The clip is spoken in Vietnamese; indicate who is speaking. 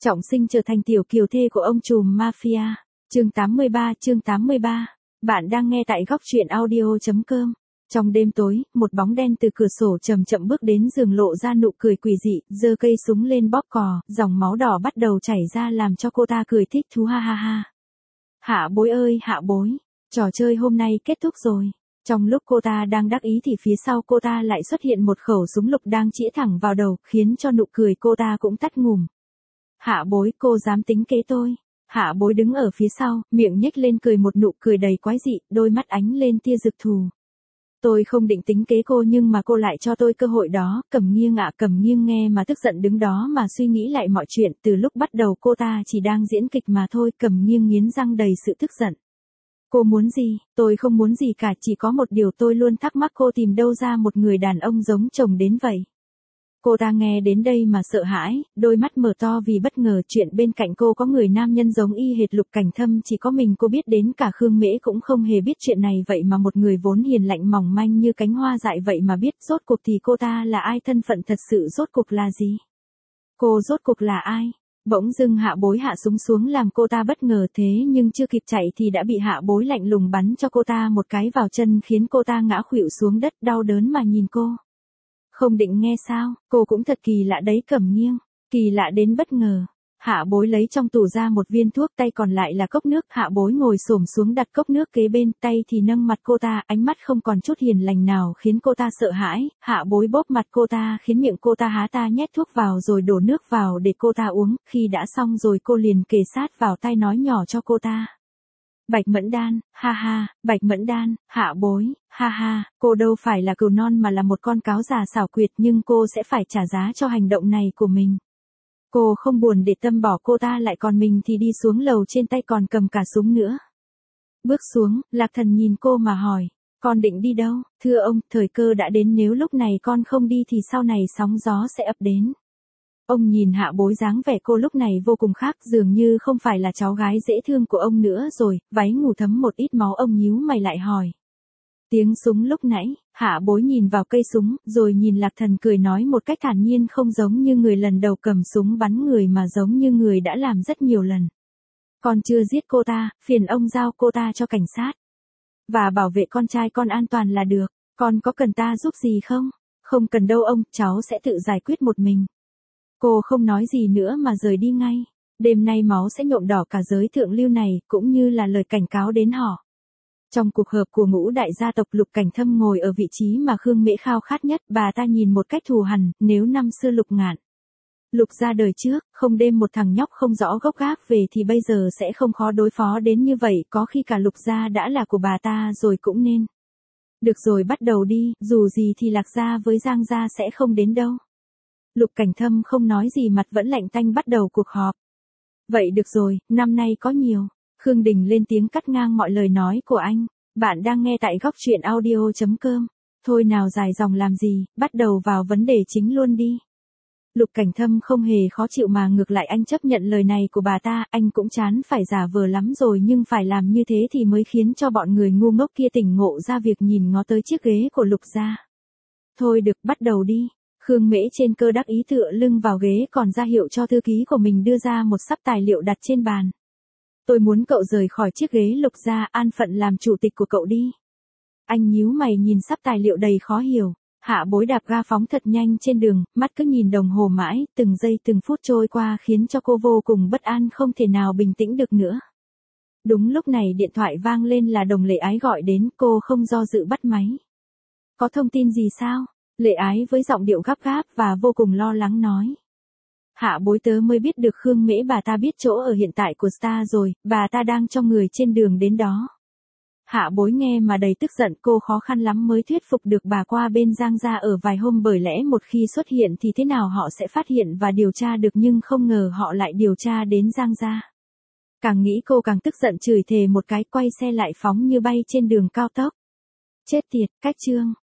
Speaker 1: Trọng Sinh trở thành tiểu kiều thê của ông trùm mafia. Chương 83. Bạn đang nghe tại góc truyện audio.com. Trong đêm tối, một bóng đen từ cửa sổ chậm chậm bước đến giường, lộ ra nụ cười quỷ dị, giơ cây súng lên bóp cò, dòng máu đỏ bắt đầu chảy ra làm cho cô ta cười thích thú ha ha ha. Hạ Bối ơi Hạ Bối, trò chơi hôm nay kết thúc rồi. Trong lúc cô ta đang đắc ý thì phía sau cô ta lại xuất hiện một khẩu súng lục đang chĩa thẳng vào đầu, khiến cho nụ cười cô ta cũng tắt ngủm. Hạ Bối, cô dám tính kế tôi. Hạ Bối đứng ở phía sau, miệng nhếch lên cười một nụ cười đầy quái dị, đôi mắt ánh lên tia rực thù. Tôi không định tính kế cô nhưng mà cô lại cho tôi cơ hội đó. Cẩm Nghiêng Cẩm Nghiêng nghe mà tức giận đứng đó mà suy nghĩ lại mọi chuyện. Từ lúc bắt đầu cô ta chỉ đang diễn kịch mà thôi. Cẩm Nghiêng nghiến răng đầy sự tức giận. Cô muốn gì? Tôi không muốn gì cả, chỉ có một điều tôi luôn thắc mắc, cô tìm đâu ra một người đàn ông giống chồng đến vậy. Cô ta nghe đến đây mà sợ hãi, đôi mắt mở to vì bất ngờ. Chuyện bên cạnh cô có người nam nhân giống y hệt Lục Cảnh Thâm, chỉ có mình cô biết, đến cả Khương Mễ cũng không hề biết chuyện này. Vậy mà một người vốn hiền lạnh mỏng manh như cánh hoa dại vậy mà biết. Rốt cuộc thì cô ta là ai, thân phận thật sự rốt cuộc là gì? Cô rốt cuộc là ai? Bỗng dưng Hạ Bối hạ súng xuống làm cô ta bất ngờ, thế nhưng chưa kịp chạy thì đã bị Hạ Bối lạnh lùng bắn cho cô ta một cái vào chân, khiến cô ta ngã khuỵu xuống đất đau đớn mà nhìn cô. Không định nghe sao? Cô cũng thật kỳ lạ đấy Cẩm Nghiêng, kỳ lạ đến bất ngờ. Hạ Bối lấy trong tủ ra một viên thuốc, tay còn lại là cốc nước. Hạ Bối ngồi xổm xuống đặt cốc nước kế bên, tay thì nâng mặt cô ta, ánh mắt không còn chút hiền lành nào khiến cô ta sợ hãi. Hạ Bối bóp mặt cô ta khiến miệng cô ta há, ta nhét thuốc vào rồi đổ nước vào để cô ta uống. Khi đã xong rồi cô liền kề sát vào tai nói nhỏ cho cô ta. Bạch Mẫn Đan, ha ha, Bạch Mẫn Đan, Hạ Bối, ha ha, cô đâu phải là cừu non mà là một con cáo già xảo quyệt, nhưng cô sẽ phải trả giá cho hành động này của mình. Cô không buồn để Tâm bỏ cô ta lại, còn mình thì đi xuống lầu, trên tay còn cầm cả súng nữa. Bước xuống, Lạc Thần nhìn cô mà hỏi, con định đi đâu? Thưa ông, thời cơ đã đến, nếu lúc này con không đi thì sau này sóng gió sẽ ập đến. Ông nhìn Hạ Bối, dáng vẻ cô lúc này vô cùng khác, dường như không phải là cháu gái dễ thương của ông nữa rồi, váy ngủ thấm một ít máu. Ông nhíu mày lại hỏi. Tiếng súng lúc nãy. Hạ Bối nhìn vào cây súng, rồi nhìn Lạc Thần cười nói một cách thản nhiên, không giống như người lần đầu cầm súng bắn người mà giống như người đã làm rất nhiều lần. Con chưa giết cô ta, phiền ông giao cô ta cho cảnh sát. Và bảo vệ con trai con an toàn là được. Con có cần ta giúp gì không? Không cần đâu ông, cháu sẽ tự giải quyết một mình. Cô không nói gì nữa mà rời đi ngay. Đêm nay máu sẽ nhuộm đỏ cả giới thượng lưu này, cũng như là lời cảnh cáo đến họ. Trong cuộc họp của ngũ đại gia tộc, Lục Cảnh Thâm ngồi ở vị trí mà Khương Mễ khao khát nhất. Bà ta nhìn một cách thù hằn, nếu năm xưa Lục Ngạn, Lục gia đời trước, không đem một thằng nhóc không rõ gốc gác về thì bây giờ sẽ không khó đối phó đến như vậy. Có khi cả Lục gia đã là của bà ta rồi cũng nên. Được rồi, bắt đầu đi, dù gì thì Lạc gia với Giang gia sẽ không đến đâu. Lục Cảnh Thâm không nói gì, mặt vẫn lạnh tanh, bắt đầu cuộc họp. Vậy được rồi, năm nay có nhiều. Khương Đình lên tiếng cắt ngang mọi lời nói của anh. Bạn đang nghe tại góc truyện audio.com. Thôi nào dài dòng làm gì, bắt đầu vào vấn đề chính luôn đi. Lục Cảnh Thâm không hề khó chịu mà ngược lại anh chấp nhận lời này của bà ta. Anh cũng chán phải giả vờ lắm rồi, nhưng phải làm như thế thì mới khiến cho bọn người ngu ngốc kia tỉnh ngộ ra việc nhìn ngó tới chiếc ghế của Lục gia. Thôi được, bắt đầu đi. Khương Mễ trên cơ đắc ý tựa lưng vào ghế, còn ra hiệu cho thư ký của mình đưa ra một sắp tài liệu đặt trên bàn. Tôi muốn cậu rời khỏi chiếc ghế Lục gia, an phận làm chủ tịch của cậu đi. Anh nhíu mày nhìn sắp tài liệu đầy khó hiểu. Hạ Bối đạp ga phóng thật nhanh trên đường, mắt cứ nhìn đồng hồ mãi, từng giây từng phút trôi qua khiến cho cô vô cùng bất an, không thể nào bình tĩnh được nữa. Đúng lúc này điện thoại vang lên, là Đồng Lệ Ái gọi đến. Cô không do dự bắt máy. Có thông tin gì sao? Lệ Ái với giọng điệu gấp gáp và vô cùng lo lắng nói. Hạ Bối, tớ mới biết được Khương Mễ bà ta biết chỗ ở hiện tại của Star rồi, bà ta đang cho người trên đường đến đó. Hạ Bối nghe mà đầy tức giận, cô khó khăn lắm mới thuyết phục được bà qua bên Giang gia ở vài hôm, bởi lẽ một khi xuất hiện thì thế nào họ sẽ phát hiện và điều tra được, nhưng không ngờ họ lại điều tra đến Giang gia. Càng nghĩ cô càng tức giận, chửi thề một cái, quay xe lại phóng như bay trên đường cao tốc. Chết tiệt, cách chương.